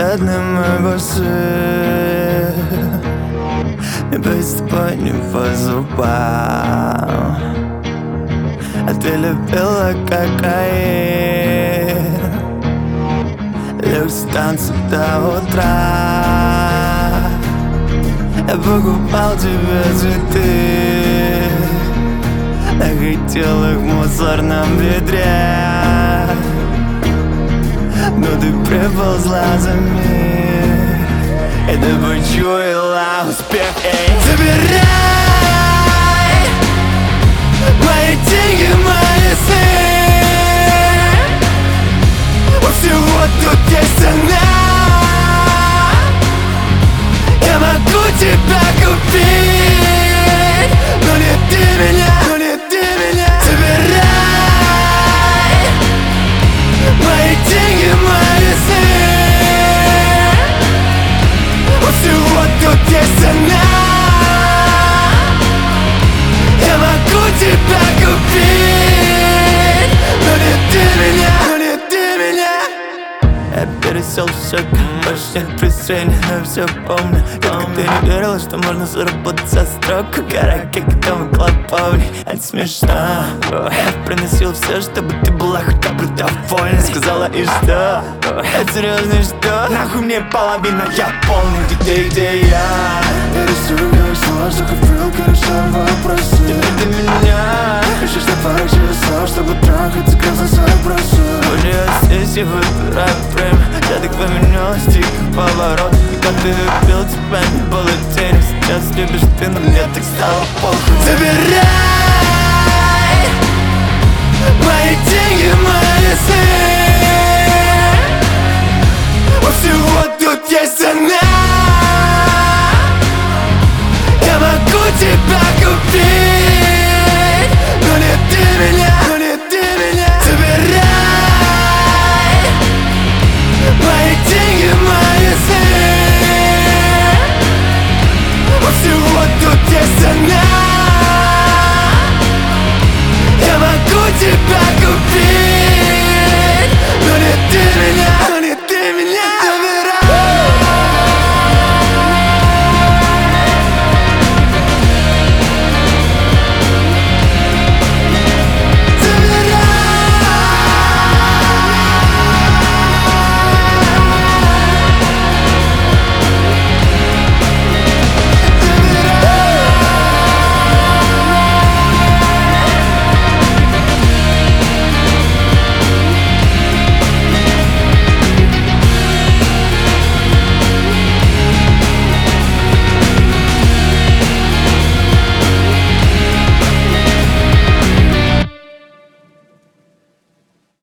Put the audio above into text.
бесценны мы больше. Не быть с тобой не по зубам, а ты любила кокаин. Люкс танцы до утра. Я покупал тебе цветы, находил их в мусорном ведре, но ты приползла за мир, и ты почуяла успех. Забирай мои деньги, мои сны. У всего тут есть цена. Я могу тебя купить, но не ты меня, но не ты меня. Забирай мои деньги, мои сны. У всего тут есть цена. Я могу тебя купить, но не ты меня, но не ты меня. Я пересел все, больше нет презрения, но я все помню. Как ты не верила, что можно заработать со строк. Караоке, когда мы клоповали, это смешно. Я приносил все, чтобы ты была хотя бы довольна. Сказала, и что? Это серьезно, и что? Нахуй мне половина, я полный. Где я? Я рисую, как слова, что купил, решаю вопросы. Теперь ты меня ищешь на парах через слов, чтобы трахать, сказать свои вопросы. Позже я здесь и выбираю время. Я так поменялась, дикий поворот. Когда ты любил, тебя не было денег. Сейчас любишь ты, но мне так стало похуй. Забирай мои деньги, мои сны. У всего тут есть цена.